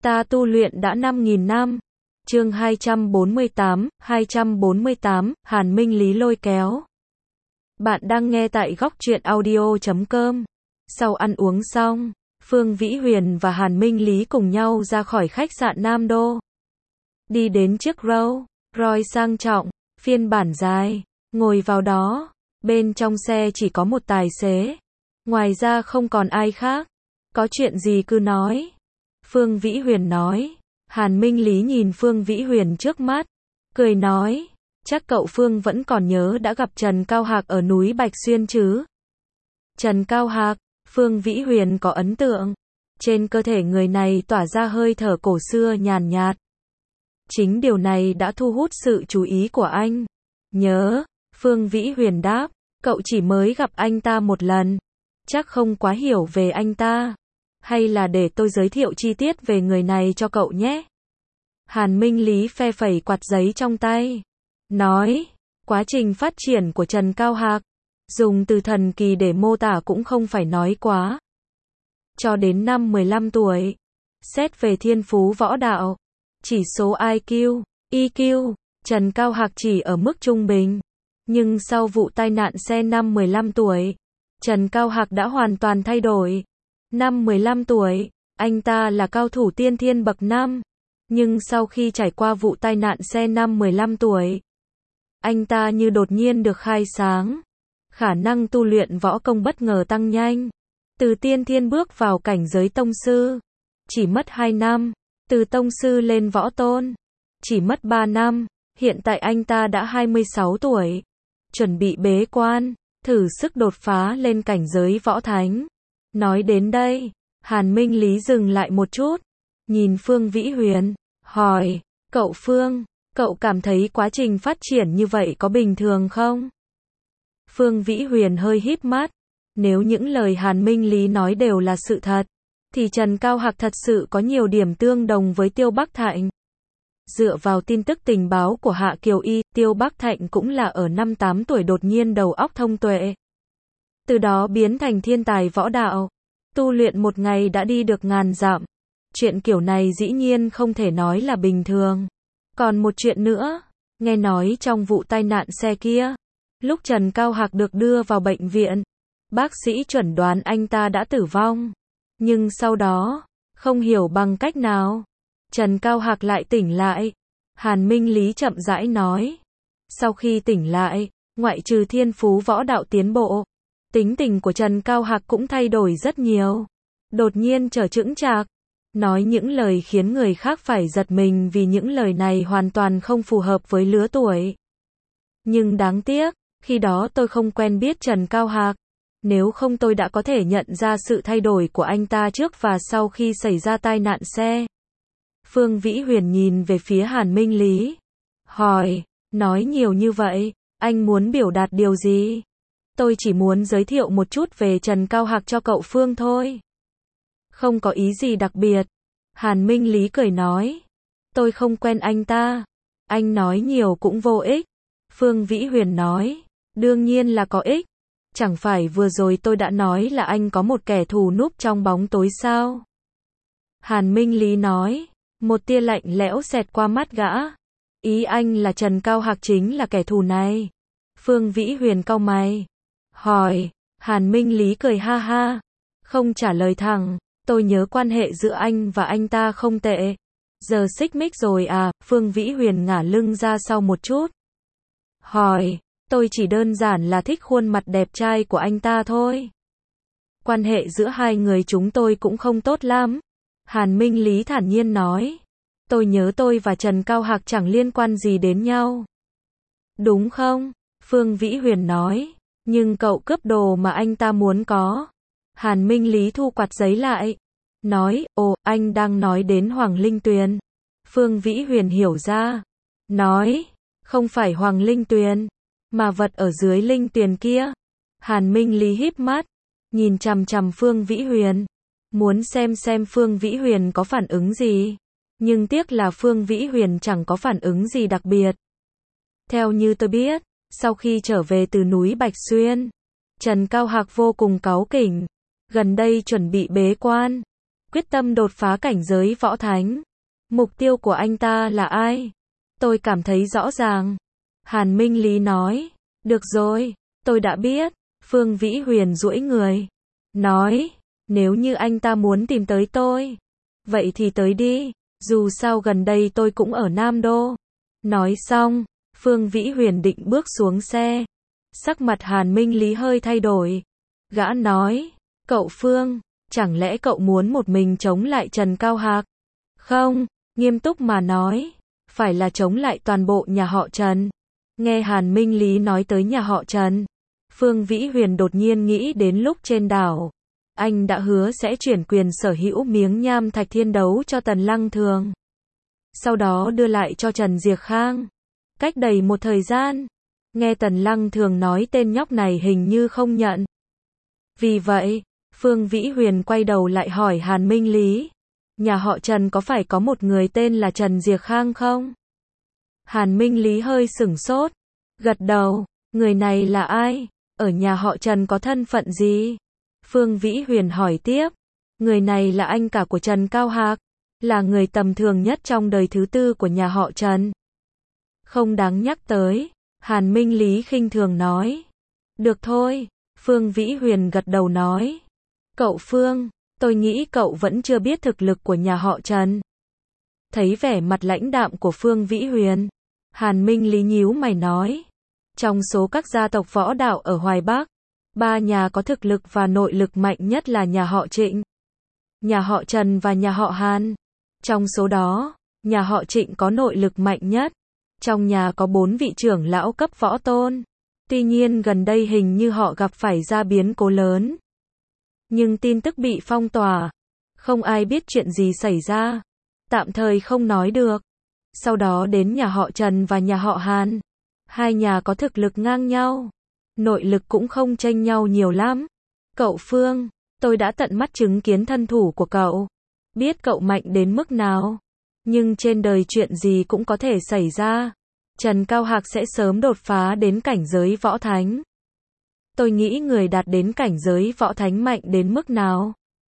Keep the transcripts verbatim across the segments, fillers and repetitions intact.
Ta tu luyện đã năm nghìn năm. Chương hai trăm bốn mươi tám, hai trăm bốn mươi tám, Hàn Minh Lý lôi kéo. Bạn đang nghe tại góc truyện audio chấm com. Sau ăn uống xong, Phương Vĩ Huyền và Hàn Minh Lý cùng nhau ra khỏi khách sạn Nam Đô. Đi đến chiếc Rolls Royce sang trọng, phiên bản dài, ngồi vào đó, bên trong xe chỉ có một tài xế. Ngoài ra không còn ai khác. Có chuyện gì cứ nói. Phương Vĩ Huyền nói. Hàn Minh Lý nhìn Phương Vĩ Huyền trước mắt, cười nói, chắc cậu Phương vẫn còn nhớ đã gặp Trần Cao Hạc ở núi Bạch Xuyên chứ? Trần Cao Hạc, Phương Vĩ Huyền có ấn tượng. Trên cơ thể người này tỏa ra hơi thở cổ xưa nhàn nhạt. Chính điều này đã thu hút sự chú ý của anh. Nhớ, Phương Vĩ Huyền đáp, cậu chỉ mới gặp anh ta một lần, chắc không quá hiểu về anh ta. Hay là để tôi giới thiệu chi tiết về người này cho cậu nhé. Hàn Minh Lý phe phẩy quạt giấy trong tay, nói, quá trình phát triển của Trần Cao Hạc, dùng từ thần kỳ để mô tả cũng không phải nói quá. Cho đến năm mười lăm tuổi, xét về thiên phú võ đạo, chỉ số I Q, E Q, Trần Cao Hạc chỉ ở mức trung bình. Nhưng sau vụ tai nạn xe năm mười lăm tuổi, Trần Cao Hạc đã hoàn toàn thay đổi. Năm mười lăm tuổi, anh ta là cao thủ tiên thiên bậc năm. Nhưng sau khi trải qua vụ tai nạn xe năm mười lăm tuổi, anh ta như đột nhiên được khai sáng. Khả năng tu luyện võ công bất ngờ tăng nhanh. Từ tiên thiên bước vào cảnh giới tông sư, chỉ mất hai năm. Từ tông sư lên võ tôn, chỉ mất ba năm. Hiện tại anh ta đã hai mươi sáu tuổi, chuẩn bị bế quan, thử sức đột phá lên cảnh giới võ thánh. Nói đến đây, Hàn Minh Lý dừng lại một chút, nhìn Phương Vĩ Huyền, hỏi, cậu Phương, cậu cảm thấy quá trình phát triển như vậy có bình thường không? Phương Vĩ Huyền hơi híp mắt, nếu những lời Hàn Minh Lý nói đều là sự thật, thì Trần Cao Hạc thật sự có nhiều điểm tương đồng với Tiêu Bắc Thạnh. Dựa vào tin tức tình báo của Hạ Kiều Y, Tiêu Bắc Thạnh cũng là ở năm tám tuổi đột nhiên đầu óc thông tuệ. Từ đó biến thành thiên tài võ đạo, tu luyện một ngày đã đi được ngàn dặm. Chuyện kiểu này dĩ nhiên không thể nói là bình thường. Còn một chuyện nữa, nghe nói trong vụ tai nạn xe kia, lúc Trần Cao Hạc được đưa vào bệnh viện, bác sĩ chuẩn đoán anh ta đã tử vong. Nhưng sau đó, không hiểu bằng cách nào, Trần Cao Hạc lại tỉnh lại. Hàn Minh Lý chậm rãi nói, sau khi tỉnh lại, ngoại trừ thiên phú võ đạo tiến bộ, tính tình của Trần Cao Hạc cũng thay đổi rất nhiều. Đột nhiên trở chững chạc, nói những lời khiến người khác phải giật mình vì những lời này hoàn toàn không phù hợp với lứa tuổi. Nhưng đáng tiếc, khi đó tôi không quen biết Trần Cao Hạc. Nếu không tôi đã có thể nhận ra sự thay đổi của anh ta trước và sau khi xảy ra tai nạn xe. Phương Vĩ Huyền nhìn về phía Hàn Minh Lý, hỏi, nói nhiều như vậy, anh muốn biểu đạt điều gì? Tôi chỉ muốn giới thiệu một chút về Trần Cao Hạc cho cậu Phương thôi. Không có ý gì đặc biệt. Hàn Minh Lý cười nói, tôi không quen anh ta. Anh nói nhiều cũng vô ích. Phương Vĩ Huyền nói, đương nhiên là có ích. Chẳng phải vừa rồi tôi đã nói là anh có một kẻ thù núp trong bóng tối sao? Hàn Minh Lý nói, một tia lạnh lẽo xẹt qua mắt gã. Ý anh là Trần Cao Hạc chính là kẻ thù này. Phương Vĩ Huyền cau mày, hỏi. Hàn Minh Lý cười ha ha, không trả lời thẳng, tôi nhớ quan hệ giữa anh và anh ta không tệ. Giờ xích mích rồi à? Phương Vĩ Huyền ngả lưng ra sau một chút, hỏi, tôi chỉ đơn giản là thích khuôn mặt đẹp trai của anh ta thôi. Quan hệ giữa hai người chúng tôi cũng không tốt lắm. Hàn Minh Lý thản nhiên nói, tôi nhớ tôi và Trần Cao Hạc chẳng liên quan gì đến nhau. Đúng không? Phương Vĩ Huyền nói, nhưng cậu cướp đồ mà anh ta muốn có. Hàn Minh Lý thu quạt giấy lại, nói, ồ, anh đang nói đến Hoàng Linh Tuyền. Phương Vĩ Huyền hiểu ra, nói, không phải Hoàng Linh Tuyền, mà vật ở dưới Linh Tuyền kia. Hàn Minh Lý híp mắt, nhìn chằm chằm Phương Vĩ Huyền, muốn xem xem Phương Vĩ Huyền có phản ứng gì. Nhưng tiếc là Phương Vĩ Huyền chẳng có phản ứng gì đặc biệt. Theo như tôi biết, sau khi trở về từ núi Bạch Xuyên, Trần Cao Hạc vô cùng cáu kỉnh, gần đây chuẩn bị bế quan, quyết tâm đột phá cảnh giới võ thánh. Mục tiêu của anh ta là ai? Tôi cảm thấy rõ ràng. Hàn Minh Lý nói. Được rồi, tôi đã biết. Phương Vĩ Huyền duỗi người. Nói, nếu như anh ta muốn tìm tới tôi. Vậy thì tới đi, dù sao gần đây tôi cũng ở Nam Đô. Nói xong, Phương Vĩ Huyền định bước xuống xe. Sắc mặt Hàn Minh Lý hơi thay đổi. Gã nói, cậu Phương, chẳng lẽ cậu muốn một mình chống lại Trần Cao Hạc? Không, nghiêm túc mà nói, phải là chống lại toàn bộ nhà họ Trần. Nghe Hàn Minh Lý nói tới nhà họ Trần, Phương Vĩ Huyền đột nhiên nghĩ đến lúc trên đảo. Anh đã hứa sẽ chuyển quyền sở hữu miếng nham thạch thiên đấu cho Tần Lăng Thường. Sau đó đưa lại cho Trần Diệc Khang. Cách đầy một thời gian, nghe Tần Lăng Thường nói tên nhóc này hình như không nhận. Vì vậy, Phương Vĩ Huyền quay đầu lại hỏi Hàn Minh Lý. Nhà họ Trần có phải có một người tên là Trần Diệc Khang không? Hàn Minh Lý hơi sửng sốt. Gật đầu, người này là ai? Ở nhà họ Trần có thân phận gì? Phương Vĩ Huyền hỏi tiếp. Người này là anh cả của Trần Cao Hạc. Là người tầm thường nhất trong đời thứ tư của nhà họ Trần. Không đáng nhắc tới. Hàn Minh Lý khinh thường nói. Được thôi. Phương Vĩ Huyền gật đầu nói. Cậu Phương, tôi nghĩ cậu vẫn chưa biết thực lực của nhà họ Trần. Thấy vẻ mặt lãnh đạm của Phương Vĩ Huyền, Hàn Minh Lý nhíu mày nói. Trong số các gia tộc võ đạo ở Hoài Bắc, ba nhà có thực lực và nội lực mạnh nhất là nhà họ Trịnh, nhà họ Trần và nhà họ Hàn. Trong số đó, nhà họ Trịnh có nội lực mạnh nhất. Trong nhà có bốn vị trưởng lão cấp võ tôn. Tuy nhiên gần đây hình như họ gặp phải ra biến cố lớn. Nhưng tin tức bị phong tỏa. Không ai biết chuyện gì xảy ra. Tạm thời không nói được. Sau đó đến nhà họ Trần và nhà họ Hàn. Hai nhà có thực lực ngang nhau. Nội lực cũng không chênh nhau nhiều lắm. Cậu Phương, tôi đã tận mắt chứng kiến thân thủ của cậu. Biết cậu mạnh đến mức nào. Nhưng trên đời chuyện gì cũng có thể xảy ra. Trần Cao Hạc sẽ sớm đột phá đến cảnh giới võ thánh. Tôi nghĩ người đạt đến cảnh giới võ thánh mạnh đến mức nào.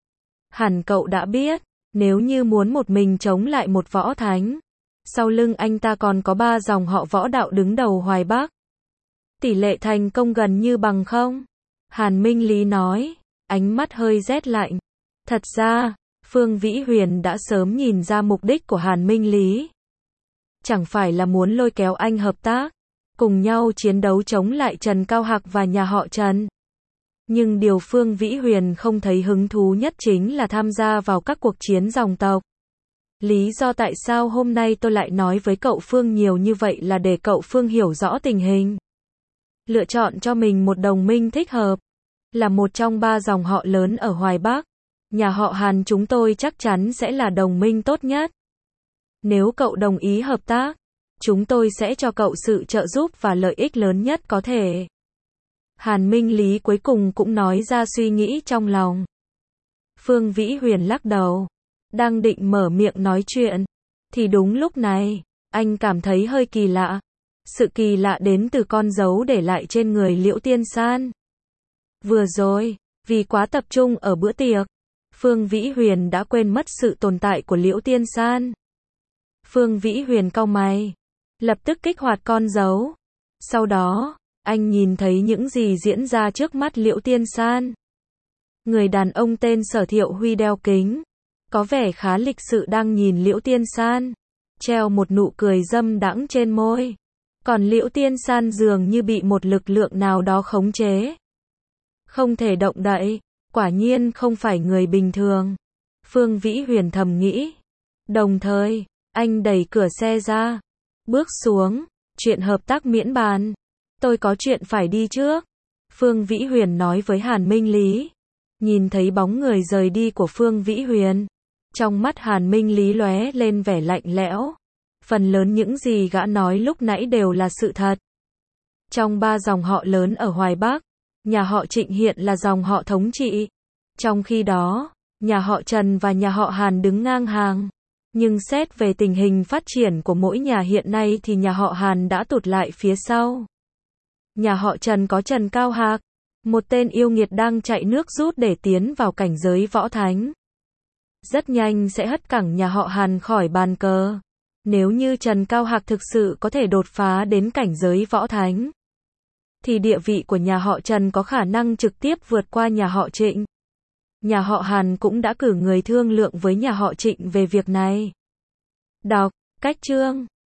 Hẳn cậu đã biết, nếu như muốn một mình chống lại một võ thánh, sau lưng anh ta còn có ba dòng họ võ đạo đứng đầu Hoài Bắc. Tỷ lệ thành công gần như bằng không? Hàn Minh Lý nói, ánh mắt hơi rét lạnh. Thật ra, Phương Vĩ Huyền đã sớm nhìn ra mục đích của Hàn Minh Lý. Chẳng phải là muốn lôi kéo anh hợp tác, cùng nhau chiến đấu chống lại Trần Cao Hạc và nhà họ Trần. Nhưng điều Phương Vĩ Huyền không thấy hứng thú nhất chính là tham gia vào các cuộc chiến dòng tộc. Lý do tại sao hôm nay tôi lại nói với cậu Phương nhiều như vậy là để cậu Phương hiểu rõ tình hình. Lựa chọn cho mình một đồng minh thích hợp. Là một trong ba dòng họ lớn ở Hoài Bắc. Nhà họ Hàn chúng tôi chắc chắn sẽ là đồng minh tốt nhất. Nếu cậu đồng ý hợp tác, chúng tôi sẽ cho cậu sự trợ giúp và lợi ích lớn nhất có thể. Hàn Minh Lý cuối cùng cũng nói ra suy nghĩ trong lòng. Phương Vĩ Huyền lắc đầu. Đang định mở miệng nói chuyện. Thì đúng lúc này, anh cảm thấy hơi kỳ lạ. Sự kỳ lạ đến từ con dấu để lại trên người Liễu Tiên San. Vừa rồi, vì quá tập trung ở bữa tiệc, Phương Vĩ Huyền đã quên mất sự tồn tại của Liễu Tiên San. Phương Vĩ Huyền cau mày, lập tức kích hoạt con dấu. Sau đó, anh nhìn thấy những gì diễn ra trước mắt Liễu Tiên San. Người đàn ông tên Sở Thiệu Huy đeo kính, có vẻ khá lịch sự đang nhìn Liễu Tiên San, treo một nụ cười dâm đãng trên môi. Còn Liễu Tiên San dường như bị một lực lượng nào đó khống chế. Không thể động đậy, quả nhiên không phải người bình thường. Phương Vĩ Huyền thầm nghĩ. Đồng thời, anh đẩy cửa xe ra, bước xuống, chuyện hợp tác miễn bàn. Tôi có chuyện phải đi trước. Phương Vĩ Huyền nói với Hàn Minh Lý. Nhìn thấy bóng người rời đi của Phương Vĩ Huyền, trong mắt Hàn Minh Lý lóe lên vẻ lạnh lẽo. Phần lớn những gì gã nói lúc nãy đều là sự thật. Trong ba dòng họ lớn ở Hoài Bắc, nhà họ Trịnh hiện là dòng họ thống trị. Trong khi đó, nhà họ Trần và nhà họ Hàn đứng ngang hàng. Nhưng xét về tình hình phát triển của mỗi nhà hiện nay thì nhà họ Hàn đã tụt lại phía sau. Nhà họ Trần có Trần Cao Hạc, một tên yêu nghiệt đang chạy nước rút để tiến vào cảnh giới võ thánh. rất nhanh sẽ hất cẳng nhà họ Hàn khỏi bàn cờ. Nếu như Trần Cao Hạc thực sự có thể đột phá đến cảnh giới võ thánh, thì địa vị của nhà họ Trần có khả năng trực tiếp vượt qua nhà họ Trịnh. Nhà họ Hàn cũng đã cử người thương lượng với nhà họ Trịnh về việc này. Đọc, cách chương